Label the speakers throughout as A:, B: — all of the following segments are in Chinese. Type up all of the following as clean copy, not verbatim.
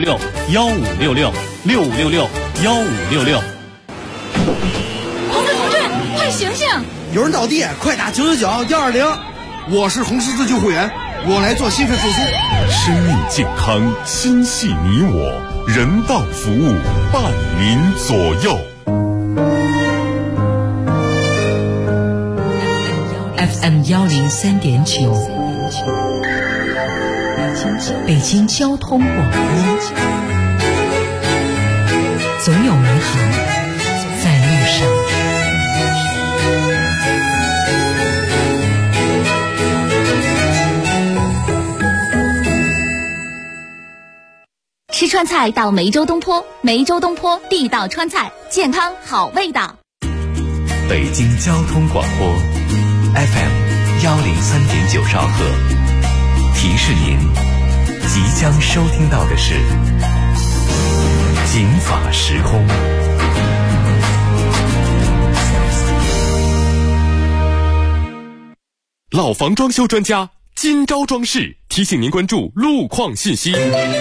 A: 65661566，65661566。
B: 红色同志，快醒醒！
C: 有人倒地，快打999-120。
D: 我是红十字救护员，我来做心肺复苏。
E: 生命健康，心系你我，人道服务伴您左右。
F: FM 103.9，北京交通广播，总有美好在路上。
B: 吃川菜到梅州东坡，梅州东坡地道川菜，健康好味道。
G: 北京交通广播 FM 103.9兆赫，提示您即将收听到的是警法时空。
E: 老房装修专家今朝装饰提醒您关注路况信息。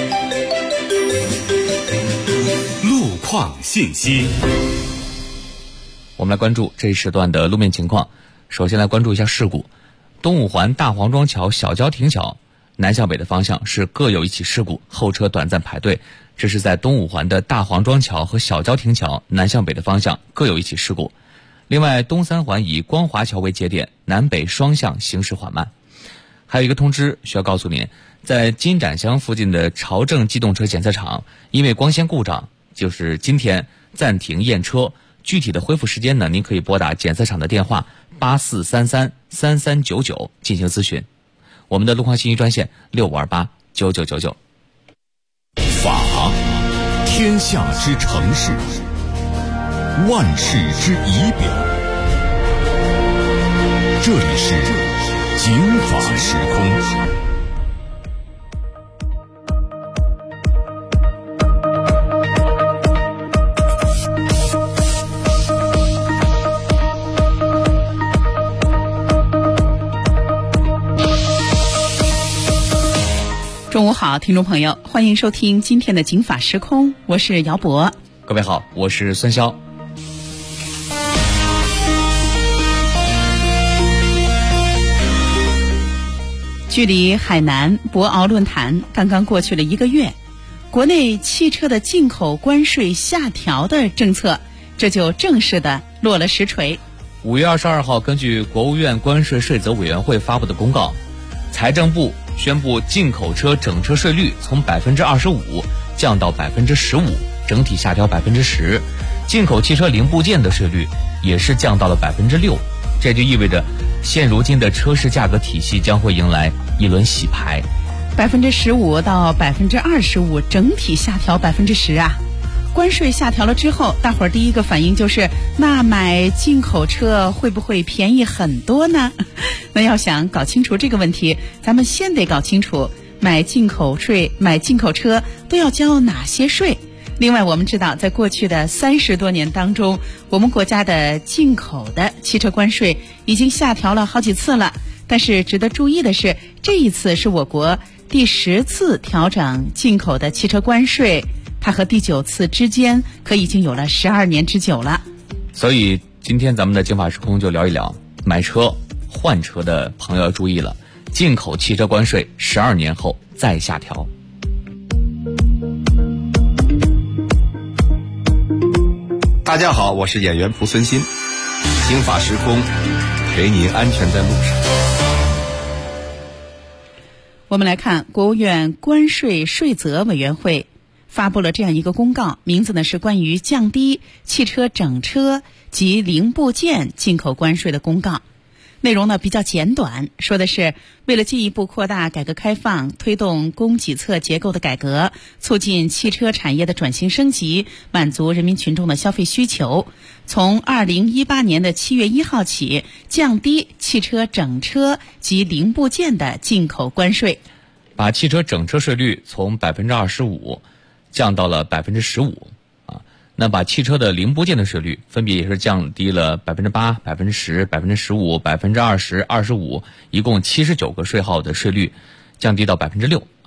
E: 路况信息，
H: 我们来关注这一时段的路面情况。首先来关注一下事故，东五环大黄庄桥小郊亭桥南向北的方向是各有一起事故，后车短暂排队。这是在东五环的大黄庄桥和小郊亭桥南向北的方向各有一起事故。另外，东三环以光华桥为节点，南北双向行驶缓慢。还有一个通知需要告诉您，在金盏乡附近的朝正机动车检测场，因为光纤故障，就是今天暂停验车。具体的恢复时间呢，您可以拨打检测场的电话84333399进行咨询。我们的路况信息专线65289999。
E: 法，天下之城市，万事之仪表。这里是警法时空。
I: 中午好，听众朋友，欢迎收听今天的警法时空，我是姚博。
H: 各位好，我是孙潇。
I: 距离海南博鳌论坛刚刚过去了1个月，国内汽车的进口关税下调的政策，这就正式的落了实锤。
H: 5月22号，根据国务院关税税则委员会发布的公告，财政部宣布进口车整车税率从25%降到15%，整体下调10%。进口汽车零部件的税率也是降到了6%。这就意味着现如今的车市价格体系将会迎来一轮洗牌。
I: 15%到25%，整体下调10%啊！关税下调了之后，大伙儿第一个反应就是，那买进口车会不会便宜很多呢？那要想搞清楚这个问题，咱们先得搞清楚买进口车都要交哪些税。另外，我们知道，在过去的30多年当中，我们国家的进口的汽车关税已经下调了好几次了。但是值得注意的是，这一次是我国第10次调整进口的汽车关税，它和第9次之间可已经有了12年之久了。
H: 所以今天咱们的警法时空就聊一聊买车换车的朋友要注意了，进口汽车关税12年后再下调。
J: 大家好，我是演员蒲存昕，警法时空陪您安全在路上。
I: 我们来看，国务院关税税则委员会发布了这样一个公告，名字呢是关于降低汽车整车及零部件进口关税的公告。内容呢比较简短，说的是为了进一步扩大改革开放，推动供给侧结构的改革，促进汽车产业的转型升级，满足人民群众的消费需求，从2018年的7月1号起，降低汽车整车及零部件的进口关税，
H: 把汽车整车税率从25%降到了15%。那把汽车的零部件的税率分别也是降低了8%、10%、15%、20%、25%，一共79个税号的税率降低到6%。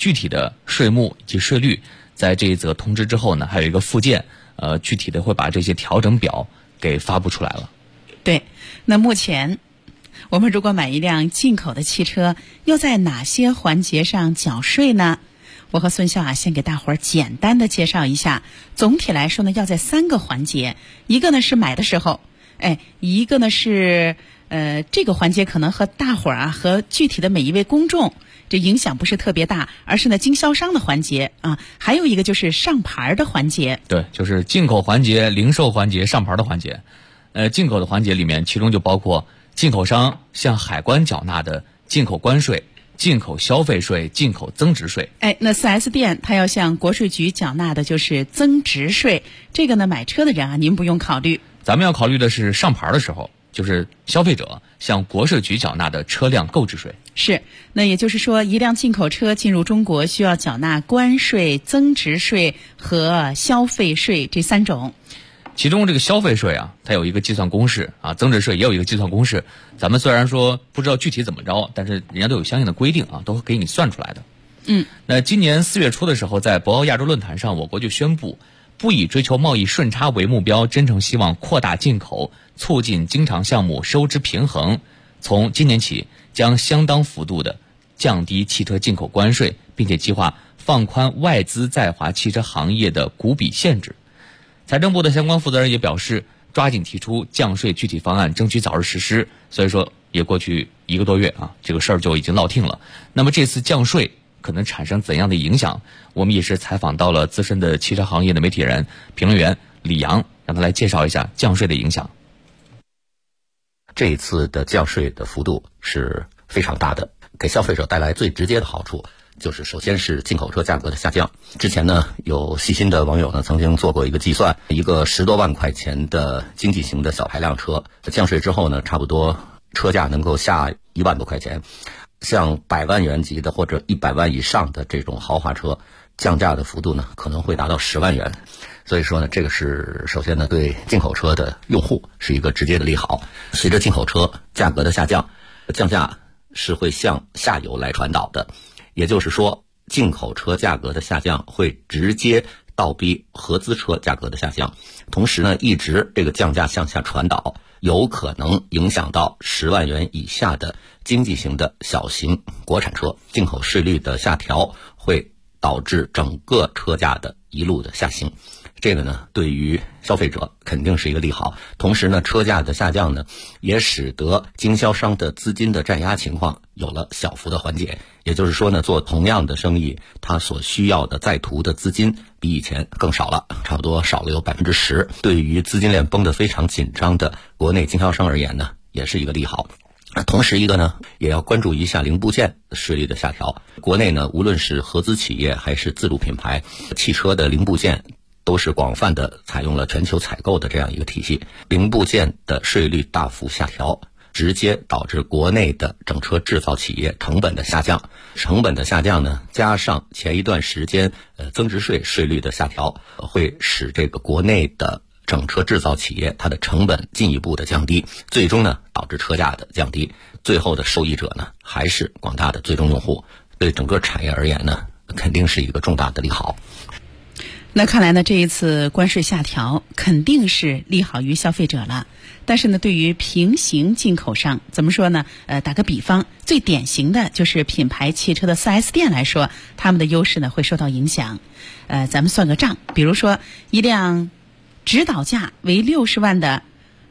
H: 具体的税目以及税率，在这一则通知之后呢，还有一个附件，具体的会把这些调整表给发布出来了。
I: 对，那目前我们如果买一辆进口的汽车，又在哪些环节上缴税呢？我和孙笑先给大伙儿简单的介绍一下。总体来说呢，要在3个环节，一个呢是买的时候，一个呢是这个环节可能和大伙儿和具体的每一位公众这影响不是特别大，而是呢经销商的环节啊，还有一个就是上牌的环节。
H: 对，就是进口环节、零售环节、上牌的环节。进口的环节里面，其中就包括进口商向海关缴纳的进口关税、进口消费税、进口增值税。
I: 那 4S 店它要向国税局缴纳的就是增值税。这个呢，买车的人您不用考虑。
H: 咱们要考虑的是上牌的时候，就是消费者向国税局缴纳的车辆购置税。
I: 是，那也就是说，一辆进口车进入中国需要缴纳关税、增值税和消费税这3种。
H: 其中这个消费税它有一个计算公式增值税也有一个计算公式。咱们虽然说不知道具体怎么着，但是人家都有相应的规定都给你算出来的。那今年4月初的时候，在博鳌亚洲论坛上，我国就宣布不以追求贸易顺差为目标，真诚希望扩大进口，促进经常项目收支平衡。从今年起，将相当幅度的降低汽车进口关税，并且计划放宽外资在华汽车行业的股比限制。财政部的相关负责人也表示，抓紧提出降税具体方案，争取早日实施。所以说，也过去1个多月这个事儿就已经落定了。那么这次降税可能产生怎样的影响？我们也是采访到了资深的汽车行业的媒体人、评论员李阳，让他来介绍一下降税的影响。
A: 这一次的降税的幅度是非常大的，给消费者带来最直接的好处就是首先是进口车价格的下降。之前呢，有细心的网友呢曾经做过一个计算，一个10多万块钱的经济型的小排量车，降税之后呢，差不多车价能够下1万多块钱。像100万元级的或者100万以上的这种豪华车，降价的幅度呢可能会达到10万元。所以说呢，这个是首先呢对进口车的用户是一个直接的利好。随着进口车价格的下降，降价是会向下游来传导的，也就是说，进口车价格的下降会直接倒逼合资车价格的下降。同时呢，一直这个降价向下传导，有可能影响到10万元以下的经济型的小型国产车。进口税率的下调会导致整个车价的一路的下行。这个呢，对于消费者肯定是一个利好。同时呢，车价的下降呢，也使得经销商的资金的占压情况有了小幅的缓解。也就是说呢，做同样的生意，它所需要的在途的资金比以前更少了，差不多少了有10%。对于资金链绷得非常紧张的国内经销商而言呢，也是一个利好。同时一个呢，也要关注一下零部件税率的下调。国内呢，无论是合资企业还是自主品牌，汽车的零部件都是广泛的采用了全球采购的这样一个体系，零部件的税率大幅下调，直接导致国内的整车制造企业成本的下降。成本的下降呢，加上前一段时间增值税税率的下调，会使这个国内的整车制造企业它的成本进一步的降低，最终呢导致车价的降低。最后的受益者呢还是广大的最终用户。对整个产业而言呢，肯定是一个重大的利好。
I: 那看来呢，这一次关税下调肯定是利好于消费者了。但是呢，对于平行进口商，怎么说呢？打个比方，最典型的就是品牌汽车的 4S 店来说，他们的优势呢会受到影响。咱们算个账，比如说一辆指导价为60万的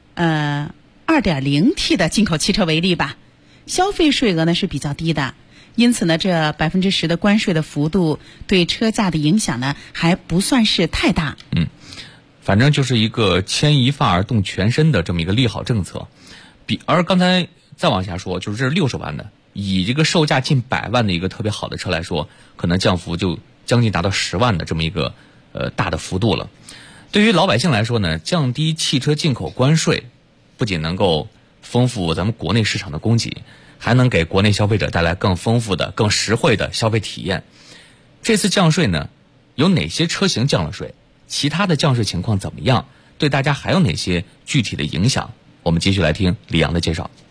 I: 2.0T 的进口汽车为例吧，消费税额呢是比较低的。因此呢，这10%的关税的幅度对车价的影响呢，还不算是太大。
H: 反正就是一个牵一发而动全身的这么一个利好政策。而刚才再往下说，就是这是60万的，以这个售价近100万的一个特别好的车来说，可能降幅就将近达到10万的这么一个大的幅度了。对于老百姓来说呢，降低汽车进口关税，不仅能够丰富咱们国内市场的供给，还能给国内消费者带来更丰富的、更实惠的消费体验。这次降税呢，有哪些车型降了税？其他的降税情况怎么样？对大家还有哪些具体的影响？我们继续来听李阳的介绍。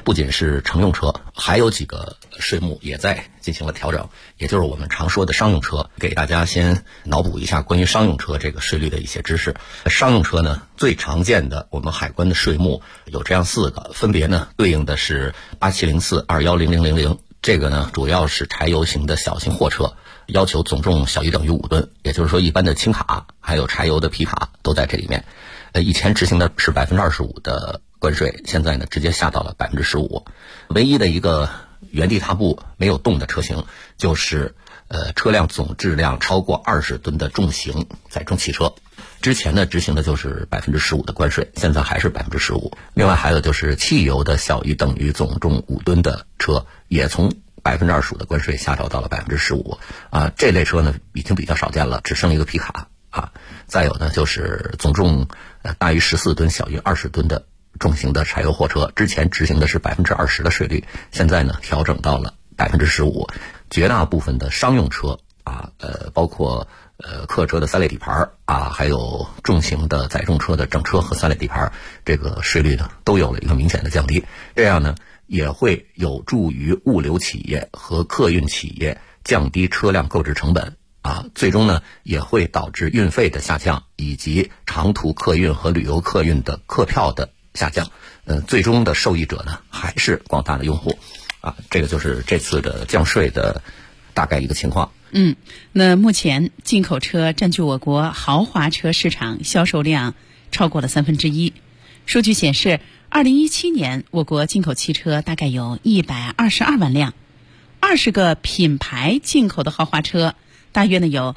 A: 不仅是乘用车，还有几个税目也在进行了调整，也就是我们常说的商用车。给大家先脑补一下关于商用车这个税率的一些知识。商用车呢，最常见的我们海关的税目有这样4个，分别呢对应的是8704、210000，这个呢主要是柴油型的小型货车，要求总重小于等于5吨，也就是说一般的轻卡还有柴油的皮卡都在这里面。以前执行的是25%的关税，现在呢直接下到了15%。唯一的一个原地踏步没有动的车型就是车辆总质量超过20吨的重型载重汽车。之前呢执行的就是15%的关税，现在还是15%。另外还有就是汽油的小于等于总重5吨的车，也从25%的关税下调到了15%。这类车呢已经比较少见了，只剩一个皮卡。再有呢就是总重大于14吨小于20吨的重型的柴油货车，之前执行的是20%的税率，现在呢调整到了15%。绝大部分的商用车包括客车的3类底盘还有重型的载重车的整车和3类底盘，这个税率呢都有了一个明显的降低，这样呢也会有助于物流企业和客运企业降低车辆购置成本。最终呢也会导致运费的下降，以及长途客运和旅游客运的客票的下降。最终的受益者呢还是广大的用户。这个就是这次的降税的大概一个情况。
I: 那目前进口车占据我国豪华车市场销售量超过了1/3。数据显示，2017年我国进口汽车大概有122万辆，20个品牌进口的豪华车大约呢有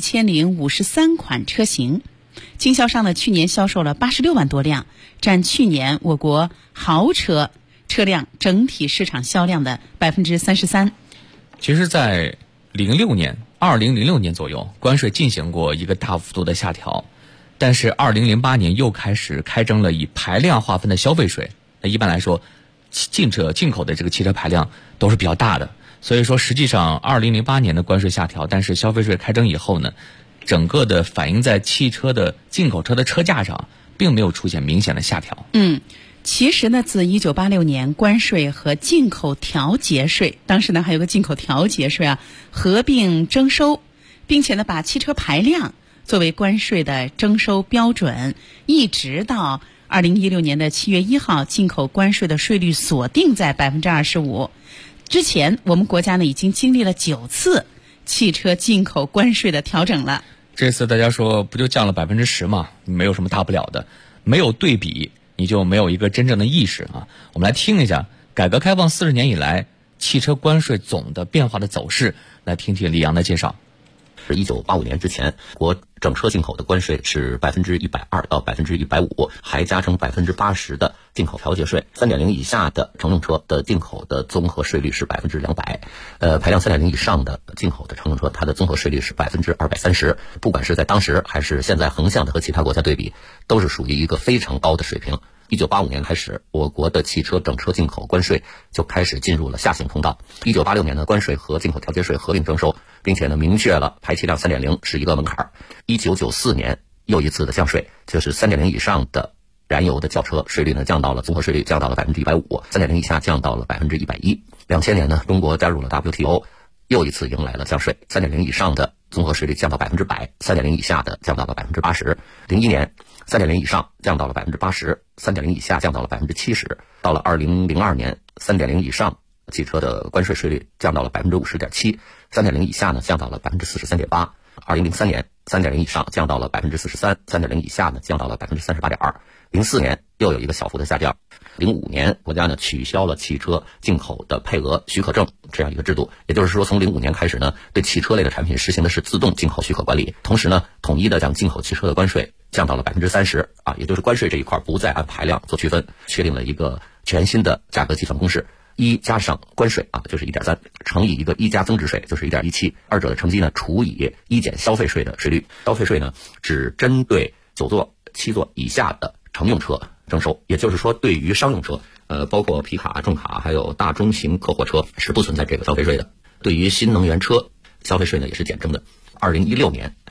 I: 1053款车型，经销商呢去年销售了86万多辆，占去年我国豪车车辆整体市场销量的33%。
H: 其实在2006年左右，关税进行过一个大幅度的下调，但是2008年又开始开征了以排量划分的消费税。那一般来说，进口的这个汽车排量都是比较大的，所以说实际上2008年的关税下调，但是消费税开征以后呢，整个的反映在汽车的进口车的车价上并没有出现明显的下调。
I: 其实呢，自1986年关税和进口调节税，当时呢还有个进口调节税合并征收，并且呢把汽车排量作为关税的征收标准，一直到2016年的7月1号，进口关税的税率锁定在25%。之前我们国家呢已经经历了9次汽车进口关税的调整了。
H: 这次大家说不就降了10%吗？没有什么大不了的，没有对比你就没有一个真正的意识我们来听一下改革开放40年以来汽车关税总的变化的走势，来听听李阳的介绍。
A: 是1985年之前，国整车进口的关税是120%到150%，还加征80%的进口调节税。3.0以下的乘用车的进口的综合税率是200%，排量3.0以上的进口的乘用车，它的综合税率是230%。不管是在当时还是现在横向的和其他国家对比，都是属于一个非常高的水平。1985年开始，我国的汽车整车进口关税就开始进入了下行通道。1986年的关税和进口调节税合并征收，并且呢明确了排气量3.0是一个门槛。1994年又一次的降税，就是3.0以上的燃油的轿车税率呢降到了综合税率降到了150%，3.0以下降到了110%。2000年呢，中国加入了 WTO， 又一次迎来了降税，3.0以上的综合税率降到100%，3.0以下的降到了80%。01年3.0以上降到了80%，3.0以下降到了70%。到了2002年，3.0以上汽车的关税税率降到了50.7%，3.0以下呢降到了43.8%。2003年3.0以上降到了43%，3.0以下呢降到了38.2%。04年又有一个小幅的下降。05年国家呢取消了汽车进口的配额许可证这样一个制度，也就是说从05年开始呢，对汽车类的产品实行的是自动进口许可管理，同时呢统一的将进口汽车的关税降到了30%也就是关税这一块不再按排量做区分，确定了一个全新的价格计算公式，1加上关税就是 1.3 乘以一个1加增值税就是 1.17， 二者的乘积呢除以1减消费税的税率。消费税呢只针对9座7座以下的乘用车征收，也就是说对于商用车包括皮卡、重卡还有大中型客货车是不存在这个消费税的。对于新能源车消费税呢也是减征的。2016年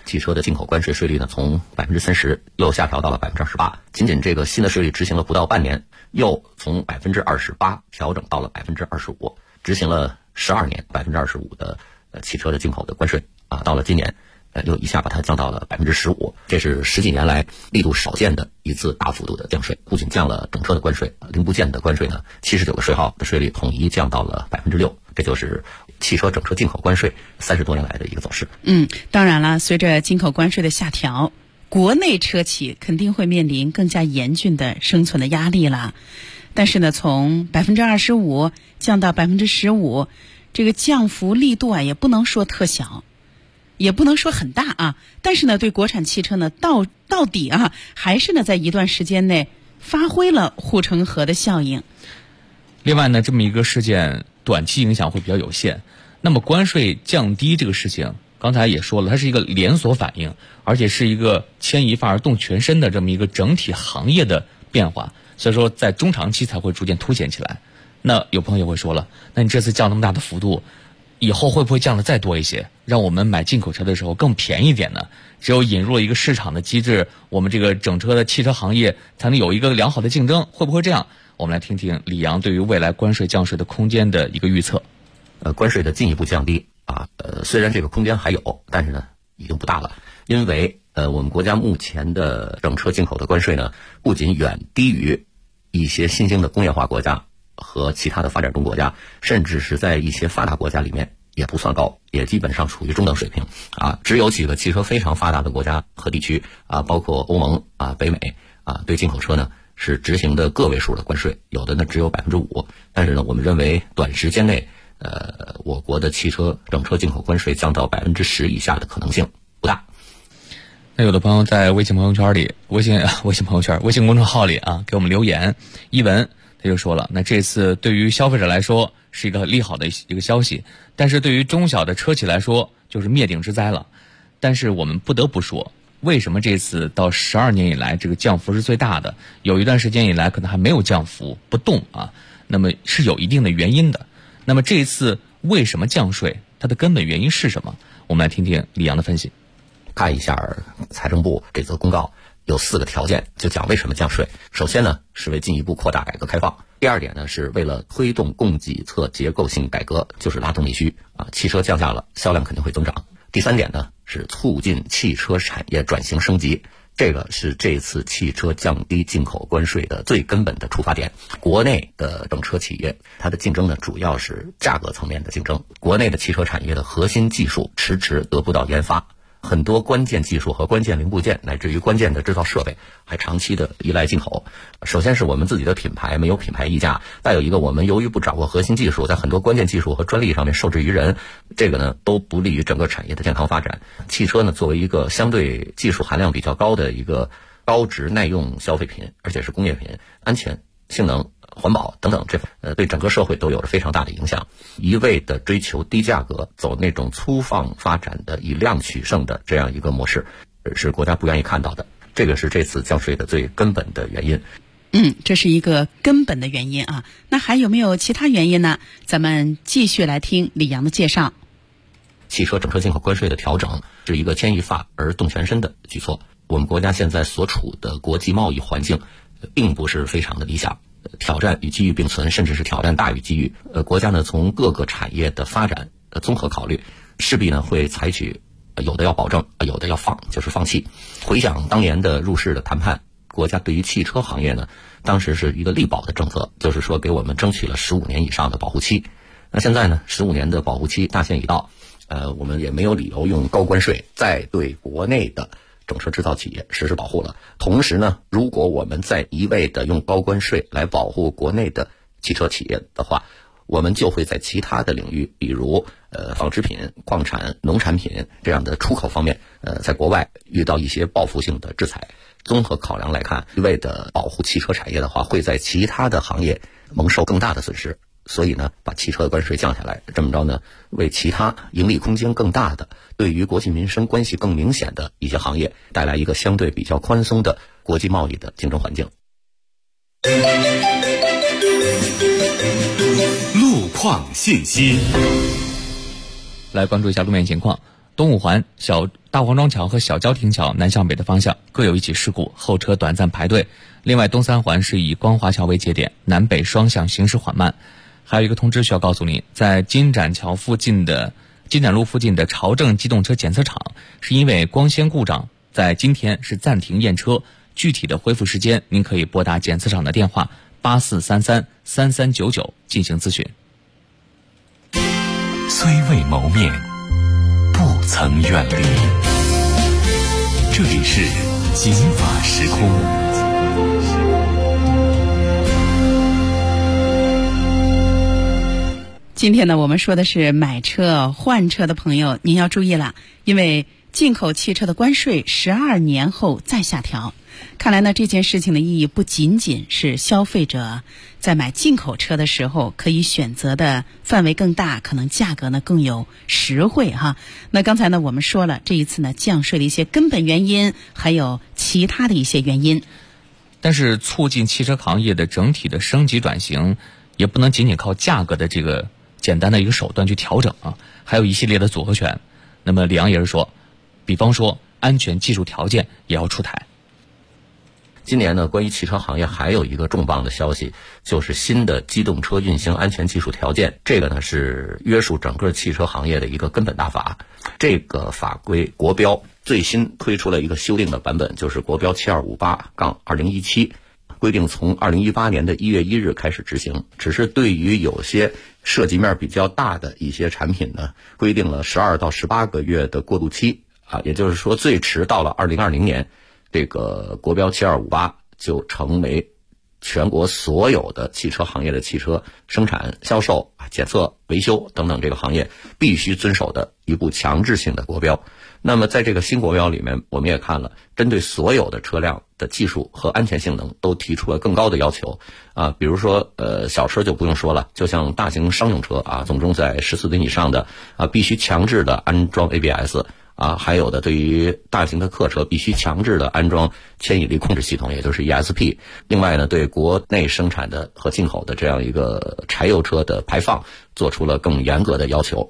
A: 汽车的进口关税税率呢，从30%又下调到了28%。仅仅这个新的税率执行了不到半年，又从28%调整到了25%，执行了12年，25%的汽车的进口的关税啊，到了今年又一下把它降到了15%，这是10几年来力度少见的一次大幅度的降税。不仅降了整车的关税，零部件的关税呢，79个税号的税率统一降到了6%，这就是汽车整车进口关税30多年来的一个走势。
I: 当然了，随着进口关税的下调，国内车企肯定会面临更加严峻的生存的压力了。但是呢，从25%降到15%，这个降幅力度啊，也不能说特小，也不能说很大啊。但是呢，对国产汽车呢，到底啊，还是呢，在一段时间内发挥了护城河的效应。
H: 另外呢，这么一个事件短期影响会比较有限。那么关税降低这个事情，刚才也说了，它是一个连锁反应，而且是一个牵一发而动全身的这么一个整体行业的变化，所以说在中长期才会逐渐凸显起来。那有朋友会说了，那你这次降那么大的幅度，以后会不会降得再多一些，让我们买进口车的时候更便宜一点呢？只有引入了一个市场的机制，我们这个整车的汽车行业才能有一个良好的竞争，会不会这样？我们来听听李阳对于未来关税降税的空间的一个预测。
A: 关税的进一步降低啊，虽然这个空间还有，但是呢已经不大了，因为我们国家目前的整车进口的关税呢，不仅远低于一些新兴的工业化国家和其他的发展中国家，甚至是在一些发达国家里面也不算高，也基本上处于中等水平啊。只有几个汽车非常发达的国家和地区啊，包括欧盟啊、北美啊，对进口车呢是执行的个位数的关税，有的呢只有5%。但是呢，我们认为短时间内，我国的汽车整车进口关税降到10%以下的可能性不大。
H: 那有的朋友在微信公众号里啊，给我们留言，一文他就说了，那这次对于消费者来说是一个利好的一个消息，但是对于中小的车企来说就是灭顶之灾了。但是我们不得不说，为什么这次到12年以来这个降幅是最大的？有一段时间以来可能还没有降幅不动啊，那么是有一定的原因的。那么这一次为什么降税？它的根本原因是什么？我们来听听李阳的分析。
A: 看一下财政部这则公告，有4个条件，就讲为什么降税。首先呢，是为进一步扩大改革开放；第二点呢，是为了推动供给侧结构性改革，就是拉动内需啊，汽车降价了，销量肯定会增长；第三点呢，是促进汽车产业转型升级。这个是这次汽车降低进口关税的最根本的出发点。国内的整车企业，它的竞争呢，主要是价格层面的竞争。国内的汽车产业的核心技术迟迟得不到研发，很多关键技术和关键零部件，乃至于关键的制造设备，还长期的依赖进口。首先是我们自己的品牌没有品牌溢价，再有一个我们由于不掌握核心技术，在很多关键技术和专利上面受制于人，这个呢都不利于整个产业的健康发展。汽车呢作为一个相对技术含量比较高的一个高值耐用消费品，而且是工业品，安全、性能、环保等等，对整个社会都有着非常大的影响。一味的追求低价格，走那种粗放发展的以量取胜的这样一个模式，是国家不愿意看到的。这个是这次降税的最根本的原因。
I: 这是一个根本的原因啊。那还有没有其他原因呢？咱们继续来听李阳的介绍。
A: 汽车整车进口关税的调整是一个牵一发而动全身的举措。我们国家现在所处的国际贸易环境并不是非常的理想，挑战与机遇并存，甚至是挑战大于机遇。国家呢从各个产业的发展综合考虑，势必呢会采取有的要保证，有的要就是放弃。回想当年的入市的谈判，国家对于汽车行业呢，当时是一个力保的政策，就是说给我们争取了15年以上的保护期。那现在呢，15年的保护期大限已到，我们也没有理由用高关税再对国内的整车制造企业实施保护了。同时呢，如果我们再一味的用高关税来保护国内的汽车企业的话，我们就会在其他的领域，比如纺织品、矿产、农产品这样的出口方面，在国外遇到一些报复性的制裁。综合考量来看，一味的保护汽车产业的话，会在其他的行业蒙受更大的损失。所以呢，把汽车的关税降下来，这么着呢，为其他盈利空间更大的、对于国计民生关系更明显的一些行业带来一个相对比较宽松的国际贸易的竞争环境。
E: 路况信息，
H: 来关注一下路面情况。东五环大黄庄桥和小郊亭桥南向北的方向各有一起事故，后车短暂排队。另外，东三环是以光华桥为节点，南北双向行驶缓慢。还有一个通知需要告诉您，在金盏路附近的朝正机动车检测场，是因为光纤故障，在今天是暂停验车。具体的恢复时间，您可以拨打检测场的电话84333399进行咨询。
G: 虽未谋面，不曾远离。这里是警法时空。
I: 今天呢，我们说的是买车换车的朋友，您要注意了，因为进口汽车的关税12年后再下调。看来呢，这件事情的意义不仅仅是消费者在买进口车的时候可以选择的范围更大，可能价格呢更有实惠哈。那刚才呢我们说了，这一次呢降税的一些根本原因，还有其他的一些原因。
H: 但是促进汽车行业的整体的升级转型，也不能仅仅靠价格的这个简单的一个手段去调整啊，还有一系列的组合拳。那么李阳也是说，比方说安全技术条件也要出台。
A: 今年呢，关于汽车行业还有一个重磅的消息，就是新的机动车运行安全技术条件。这个呢是约束整个汽车行业的一个根本大法。这个法规国标最新推出了一个修订的版本，就是国标7258-2017，规定从2018年的1月1日开始执行。只是对于有些涉及面比较大的一些产品呢，规定了12到18个月的过渡期啊，也就是说最迟到了2020年。这个国标7258就成为全国所有的汽车行业的汽车生产、销售、检测、维修等等这个行业必须遵守的一部强制性的国标。那么在这个新国标里面，我们也看了，针对所有的车辆的技术和安全性能都提出了更高的要求啊，比如说小车就不用说了，就像大型商用车啊，总重在14吨以上的啊，必须强制的安装 ABS。啊，还有的对于大型的客车必须强制的安装牵引力控制系统，也就是 ESP。另外呢，对国内生产的和进口的这样一个柴油车的排放做出了更严格的要求。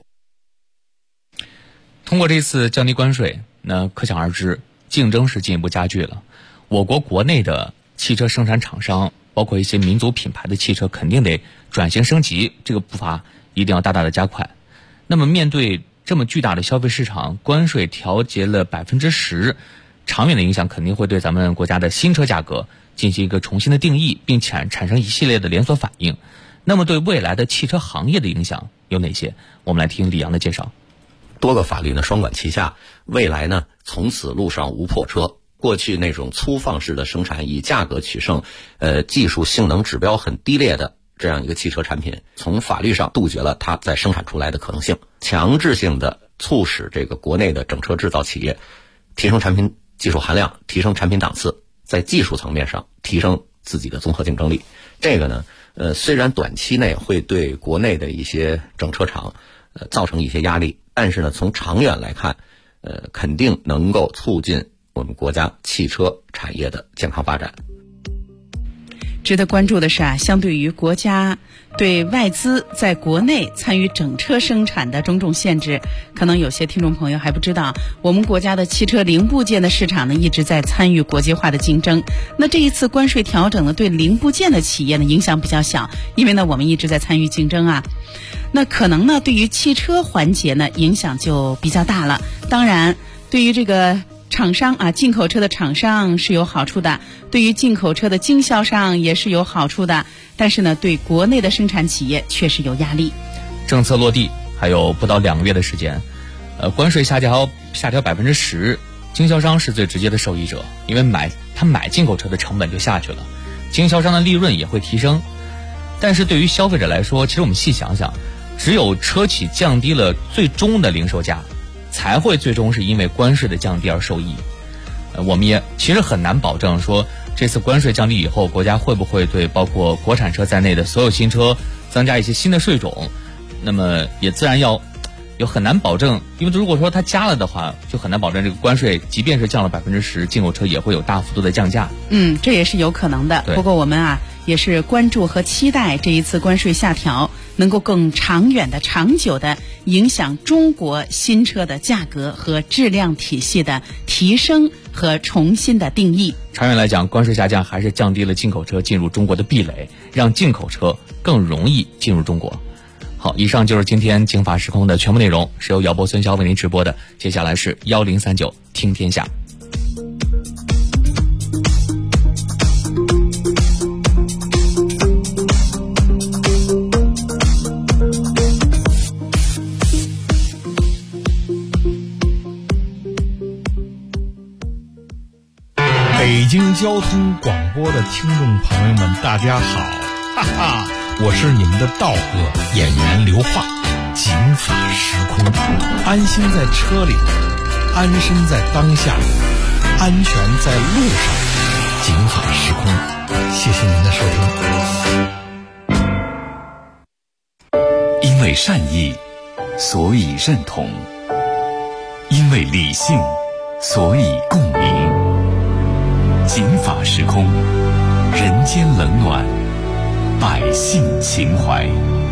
H: 通过这次降低关税，那可想而知，竞争是进一步加剧了。我国国内的汽车生产厂商，包括一些民族品牌的汽车，肯定得转型升级，这个步伐一定要大大的加快。那么面对这么巨大的消费市场，关税调节了10%，长远的影响肯定会对咱们国家的新车价格进行一个重新的定义，并且产生一系列的连锁反应。那么对未来的汽车行业的影响有哪些？我们来听李阳的介绍。
A: 多个法律呢双管齐下，未来呢从此路上无破车。过去那种粗放式的生产，以价格取胜，技术性能指标很低劣的这样一个汽车产品，从法律上杜绝了它再生产出来的可能性，强制性的促使这个国内的整车制造企业提升产品技术含量，提升产品档次，在技术层面上提升自己的综合竞争力。这个呢，虽然短期内会对国内的一些整车厂造成一些压力，但是呢，从长远来看，肯定能够促进我们国家汽车产业的健康发展。
I: 值得关注的是啊，相对于国家对外资在国内参与整车生产的种种限制，可能有些听众朋友还不知道，我们国家的汽车零部件的市场呢一直在参与国际化的竞争。那这一次关税调整呢，对零部件的企业呢影响比较小，因为呢我们一直在参与竞争啊。那可能呢对于汽车环节呢影响就比较大了。当然，对于这个厂商啊，进口车的厂商是有好处的，对于进口车的经销商也是有好处的，但是呢，对国内的生产企业确实有压力。
H: 政策落地还有不到2个月的时间，关税下调10%，经销商是最直接的受益者，因为买进口车的成本就下去了，经销商的利润也会提升。但是对于消费者来说，其实我们细想想，只有车企降低了最终的零售价，才会最终是因为关税的降低而受益。我们也其实很难保证说这次关税降低以后，国家会不会对包括国产车在内的所有新车增加一些新的税种，那么也自然要就很难保证，因为如果说它加了的话，就很难保证这个关税，即便是降了10%，进口车也会有大幅度的降价。
I: 这也是有可能的。不过我们也是关注和期待这一次关税下调能够更长远的、长久的影响中国新车的价格和质量体系的提升和重新的定义。
H: 长远来讲，关税下降还是降低了进口车进入中国的壁垒，让进口车更容易进入中国。好，以上就是今天警法时空的全部内容，是由姚波、孙潇为您直播的。接下来是1039听天下。
K: 北京交通广播的听众朋友们，大家好，哈哈，我是你们的道哥演员刘化。警法时空，安心在车里，安身在当下，安全在路上。警法时空，谢谢您的收
G: 听。因为善意，所以认同；因为理性，所以共鸣。警法时空，人间冷暖，百姓情怀。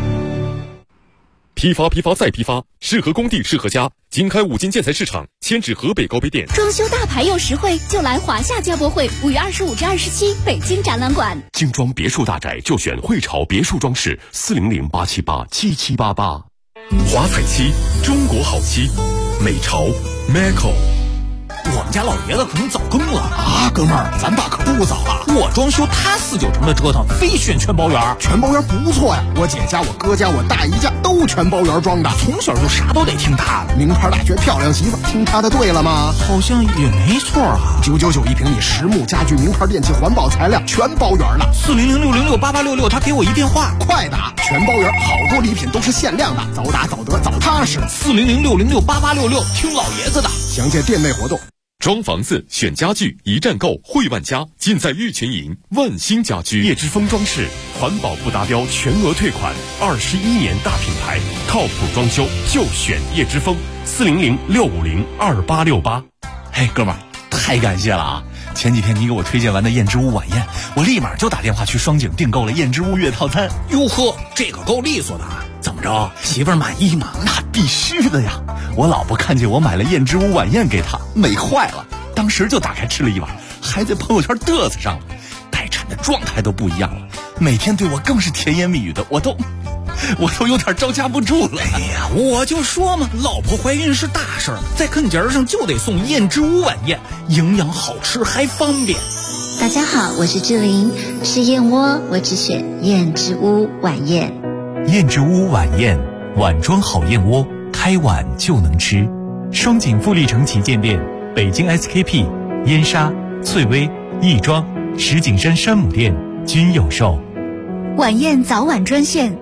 L: 批发再批发，适合工地适合家。经开5金建材市场，迁至河北高碑店。
B: 装修大牌又实惠，就来华夏家博会5月25至27北京展览馆。
L: 精装别墅大宅就选汇潮别墅装饰，400-878-7788。华彩漆，中国好漆，美潮 Maco。
M: 我们家老爷子可能早更了啊，哥们儿，咱爸可不早啊！我装修，他4-9成的折腾，非选全包圆。全包圆不错呀，我姐家、我哥家、我大姨家都全包圆装的，从小就啥都得听他的。名牌大学漂亮媳妇，听他的对了吗？好像也没错啊。999一平米，实木家具、名牌电器、环保材料，全包圆了。400-606-8866，他给我一电话，快打！全包圆，好多礼品都是限量的，早打早得早踏实。400-606-8866，听老爷子的。详见店内活动。
L: 装房子选家具，一站购汇万家，尽在玉泉营万兴家居。叶之峰装饰，环保不达标全额退款，21年大品牌，靠谱装修就选叶之峰。400-650-2868。
M: 嘿，哥们儿，太感谢了啊！前几天你给我推荐完的燕之屋晚宴，我立马就打电话去双井订购了燕之屋月套餐。哟呵，这个够利索的啊！怎么着，媳妇儿满意吗？那必须的呀！我老婆看见我买了燕之屋晚宴给她，美坏了，当时就打开吃了一碗，还在朋友圈嘚瑟上了。待产的状态都不一样了，每天对我更是甜言蜜语的，我都有点招架不住了。哎呀，我就说嘛，老婆怀孕是大事儿，在啃节上就得送燕之屋晚宴，营养好吃还方便。
N: 大家好，我是志玲，吃燕窝我只选燕之屋晚宴。
G: 燕之屋晚宴，碗装好燕窝，开碗就能吃。双井富力城旗舰店、北京 SKP、燕莎、翠微、亦庄、石景山山姆店均有售。
B: 晚宴早晚专线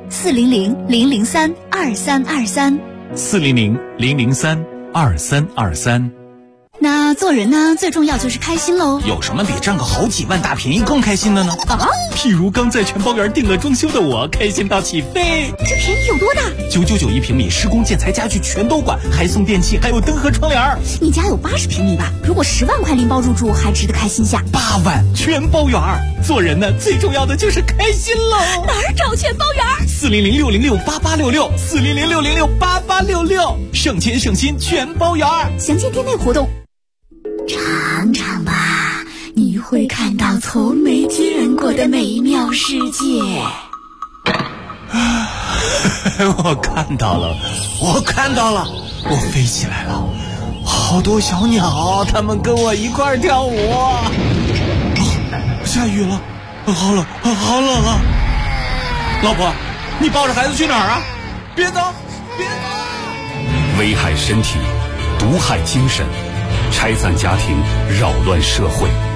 B: 400-003-2323。
G: 400-003-2323。
B: 那做人呢，最重要就是开心喽。
M: 有什么比占个好几万大便宜更开心的呢？
G: 譬如刚在全包园订了装修的我，开心到起飞。
B: 这便宜有多大
M: ？999一平米，施工建材家具全都管，还送电器，还有灯和窗帘。
B: 你家有80平米吧？如果10万块拎包入住，还值得开心下。
M: 8万全包园。做人呢，最重要的就是开心喽。
B: 哪儿找全包园
M: ？400-606-8866 400-606-8866，省钱省心全包园。
B: 详见店内活动。尝尝吧，你会看到从没见过的美妙世界。
M: 我看到了，我飞起来了，好多小鸟，它们跟我一块儿跳舞。下雨了，好冷啊！老婆，你抱着孩子去哪儿啊？别走！
L: 危害身体，毒害精神，拆散家庭，扰乱社会。